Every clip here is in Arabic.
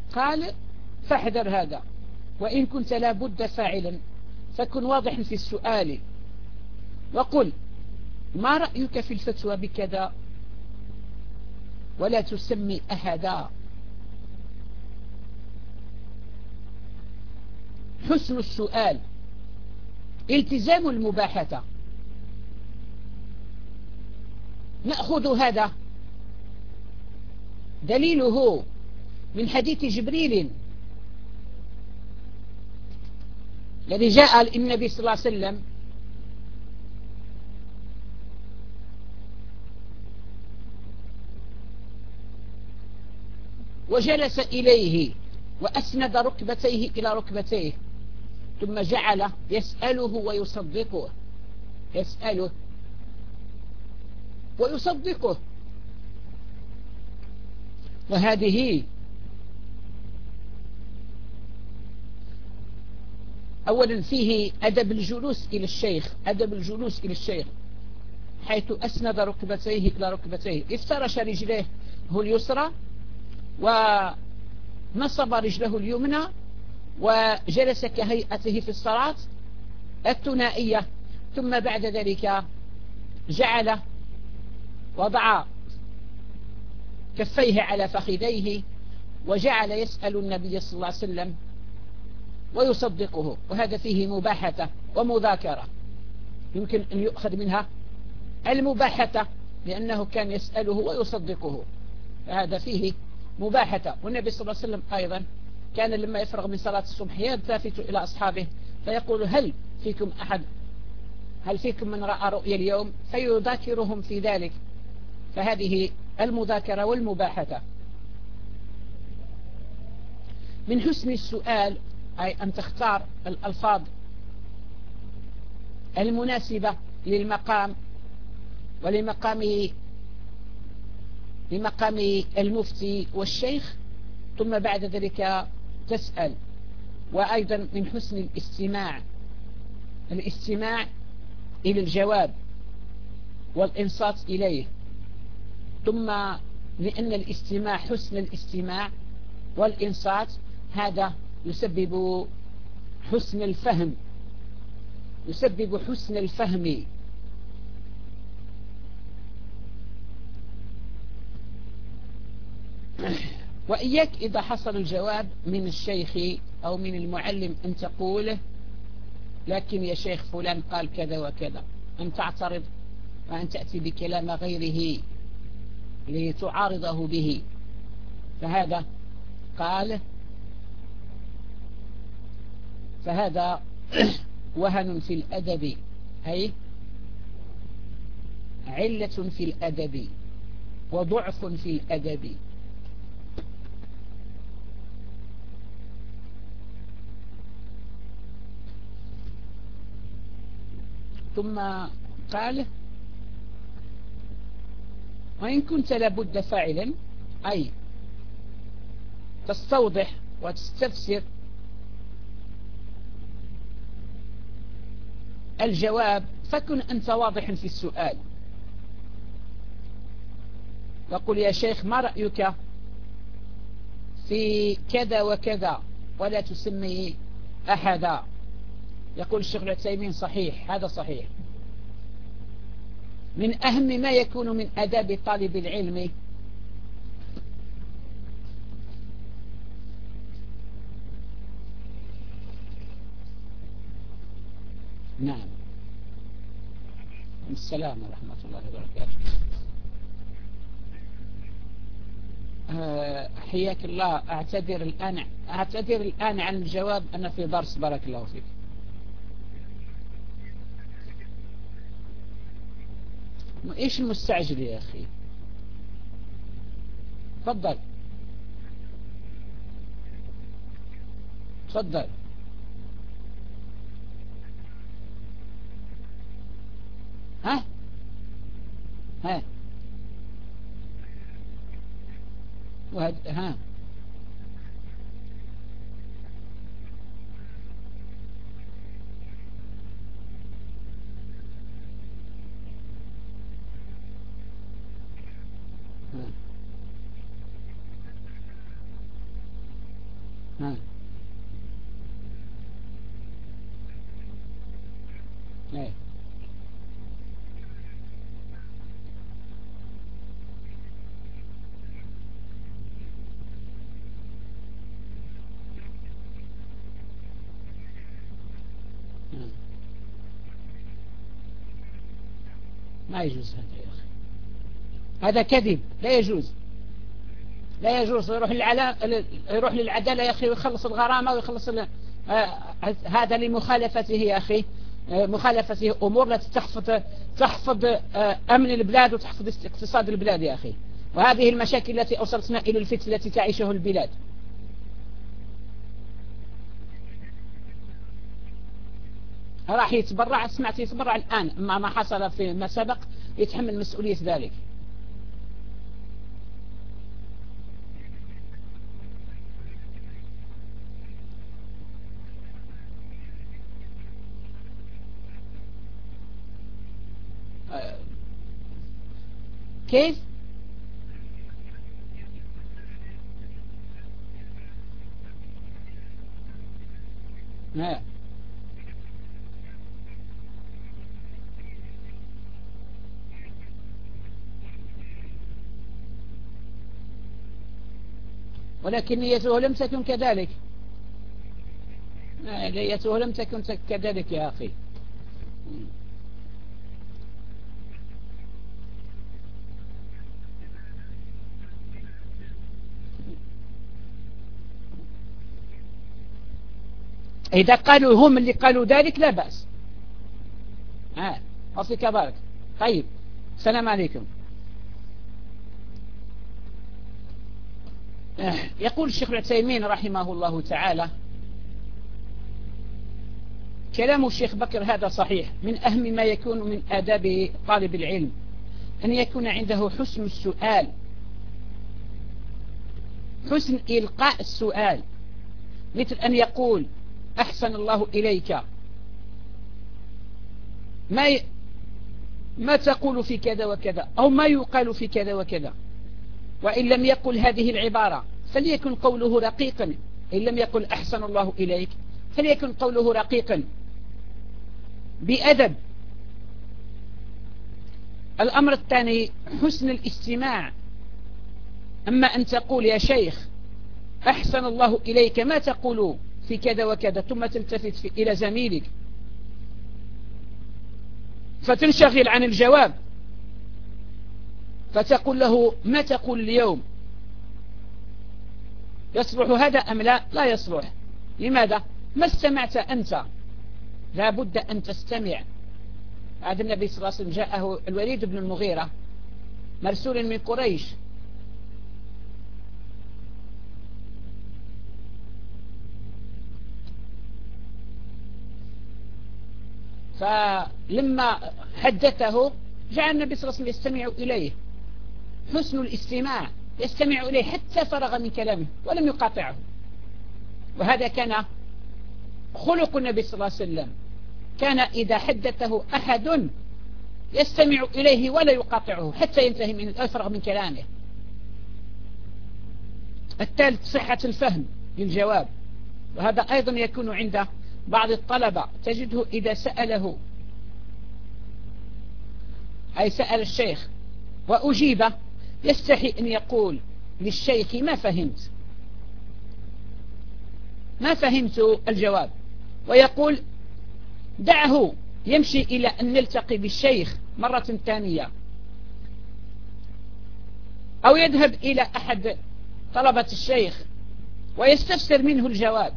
قال فاحذر هذا، وإن كنت لابد فاعلا فكن واضحا في السؤال، وقل ما رأيك في الفتوى بكذا، ولا تسمي أحدا. حسن السؤال، التزام المباحثة. نأخذ هذا دليله من حديث جبريل الذي جاء النبي صلى الله عليه وسلم وجلس إليه وأسند ركبتيه إلى ركبتيه، ثم جعل يسأله ويصدقه، يسأله ويصدقه. وهذه أولا فيه أدب الجلوس إلى الشيخ، أدب الجلوس إلى الشيخ، حيث أسند ركبتيه إلى ركبتيه، افترش رجليه اليسرى ونصب رجله اليمنى، وجلس كهيئته في الصلاة الثنائية. ثم بعد ذلك جعل وضع كفيه على فخذيه وجعل يسأل النبي صلى الله عليه وسلم ويصدقه. وهذا فيه مباحثة ومذاكرة، يمكن أن يؤخذ منها المباحثة لأنه كان يسأله ويصدقه، فهذا فيه مباحثة. والنبي صلى الله عليه وسلم أيضا كان لما يفرغ من صلاة الصبح يلتفت إلى أصحابه فيقول هل فيكم أحد، هل فيكم من رأى رؤيا اليوم، فيذاكرهم في ذلك. فهذه المذاكرة والمباحثة. من حسن السؤال أي أن تختار الألفاظ المناسبة للمقام ولمقام المفتي والشيخ، ثم بعد ذلك تسأل. وأيضا من حسن الاستماع إلى الجواب والإنصات إليه. ثم لأن الاستماع، حسن الاستماع والإنصات هذا يسبب حسن الفهم، يسبب حسن الفهم. وإياك إذا حصل الجواب من الشيخ أو من المعلم أن تقول لكن يا شيخ فلان قال كذا وكذا، أن تعترض وأن تأتي بكلام غيره لتعارضه به. فهذا قال فهذا وهن في الأدب، أي علة في الأدب وضعف في الأدب. ثم قال وإن كنت لابد فاعلا، أي تستوضح وتستفسر الجواب، فكن أنت واضحا في السؤال، وقل يا شيخ ما رأيك في كذا وكذا، ولا تسمي أحدا. يقول الشيخ العثيمين صحيح، هذا صحيح. من أهم ما يكون من آداب طالب العلم نعم. السلام ورحمة الله وبركاته. حياك الله. أعتذر الآن عن الجواب، أنا في درس. بارك الله فيك. إيش المستعجل يا أخي؟ تفضل تفضل. ها ها ها. ايه ما يجوز هذا يا أخي، هذا كذب لا يجوز، لا يجوز. يروح للعدالة يا أخي ويخلص الغرامة ويخلص هذا لمخالفته يا أخي، مخالفته أمور التي تحفظ أمن البلاد وتحفظ اقتصاد البلاد يا أخي. وهذه المشاكل التي أوصلتنا إلى الفتن التي تعيشه البلاد. راح يتبرع، سمعت يتبرع الآن، أما ما حصل فيما سبق يتحمل مسؤولية ذلك. كيف؟ ولكن نيته لم تكن كذلك، نيته لم تكن كذلك يا أخي. إذا قالوا هم اللي قالوا ذلك لا بأس. أصلك بارك. طيب، السلام عليكم. يقول الشيخ العثيمين رحمه الله تعالى: كلام الشيخ بكر هذا صحيح. من أهم ما يكون من آداب طالب العلم أن يكون عنده حسن السؤال، حسن إلقاء السؤال، مثل أن يقول: أحسن الله إليك، ما تقول في كذا وكذا، أو ما يقال في كذا وكذا. وإن لم يقل هذه العبارة فليكن قوله رقيقا. إن لم يقل أحسن الله إليك فليكن قوله رقيقا بأدب. الأمر الثاني حسن الاستماع. أما أن تقول يا شيخ أحسن الله إليك، ما تقول في كذا وكذا، ثم تلتفت إلى زميلك فتنشغل عن الجواب فتقول له ما تقول اليوم، يصلح هذا أم لا؟ لا يصلح. لماذا؟ ما استمعت أنت، لا بد أن تستمع. هذا النبي صلى الله عليه وسلم جاءه الوليد بن المغيرة مرسول من قريش، فلما حدثه جاء النبي صلى الله عليه وسلم يستمع إليه، حسن الاستماع، يستمع إليه حتى فرغ من كلامه ولم يقاطعه. وهذا كان خلق النبي صلى الله عليه وسلم، كان إذا حدثه أحد يستمع إليه ولا يقاطعه حتى ينتهي من يفرغ من كلامه. الثالث صحة الفهم للجواب، وهذا أيضا يكون عند بعض الطلبة، تجده إذا سأله أي سأل الشيخ وأجيبه يستحي أن يقول للشيخ ما فهمت الجواب، ويقول دعه يمشي إلى أن نلتقي بالشيخ مرة ثانية، أو يذهب إلى أحد طلبة الشيخ ويستفسر منه الجواب.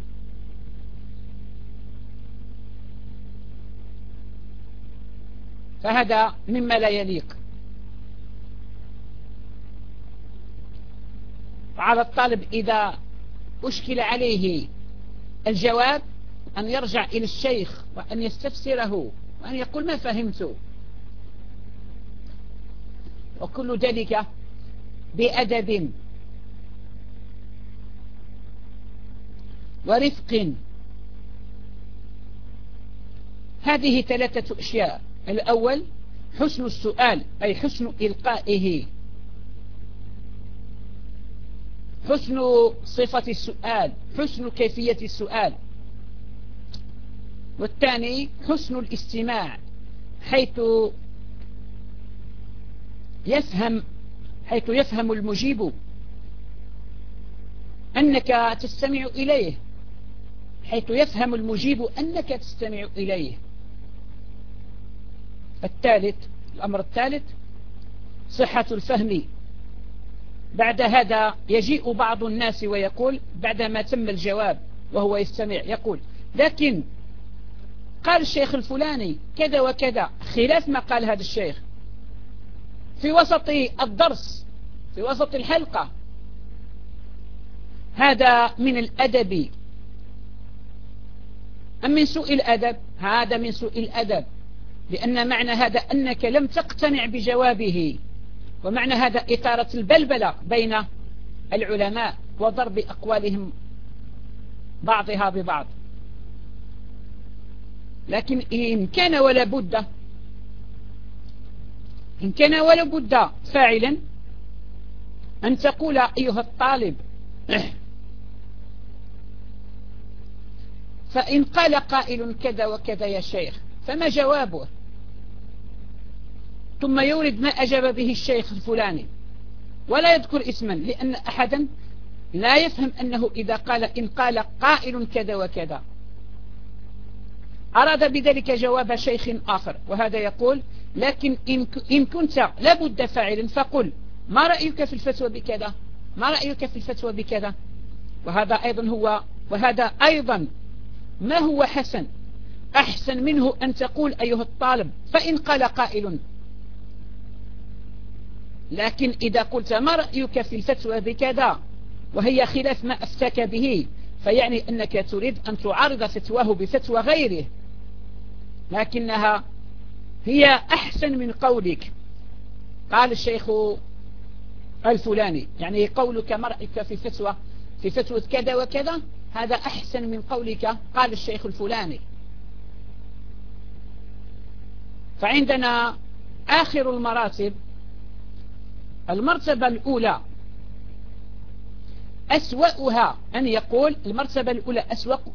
فهذا مما لا يليق. على الطالب إذا أشكل عليه الجواب أن يرجع إلى الشيخ وأن يستفسره وأن يقول ما فهمت، وكل ذلك بأدب ورفق. هذه ثلاثة أشياء: الأول حسن السؤال أي حسن إلقائه، حسن صفة السؤال، حسن كيفية السؤال. والثاني حسن الاستماع، حيث يفهم المجيب أنك تستمع إليه، حيث يفهم المجيب أنك تستمع إليه. الأمر الثالث صحة الفهم. بعد هذا يجيء بعض الناس ويقول بعدما تم الجواب وهو يستمع، يقول لكن قال الشيخ الفلاني كذا وكذا خلاف ما قال هذا الشيخ في وسط الدرس، في وسط الحلقة. هذا من الأدب أم من سوء الأدب؟ هذا من سوء الأدب، لأن معنى هذا أنك لم تقتنع بجوابه، ومعنى هذا إثارة البلبلة بين العلماء وضرب أقوالهم بعضها ببعض. لكن إن كان ولا بد فاعلا أن تقول أيها الطالب فإن قال قائل كذا وكذا يا شيخ فما جوابه؟ ثم يورد ما أجاب به الشيخ الفلاني ولا يذكر اسما، لأن أحدا لا يفهم أنه إذا قال إن قال قائل كذا وكذا أراد بذلك جواب شيخ آخر. وهذا يقول لكن إن كنت لابد فاعلا فقل ما رأيك في الفتوى بكذا، ما رأيك في الفتوى بكذا. وهذا أيضا ما هو حسن، أحسن منه أن تقول أيها الطالب فإن قال قائل. لكن إذا قلت ما رأيك في الفتوى بكذا وهي خلاف ما أفتاك به، فيعني أنك تريد أن تعارض فتواه بفتوى غيره، لكنها هي أحسن من قولك قال الشيخ الفلاني. يعني قولك ما رأيك في فتوى كذا وكذا هذا أحسن من قولك قال الشيخ الفلاني. فعندنا آخر المراتب، المرتبة الأولى أسوأها أن يقول المرتبة الأولى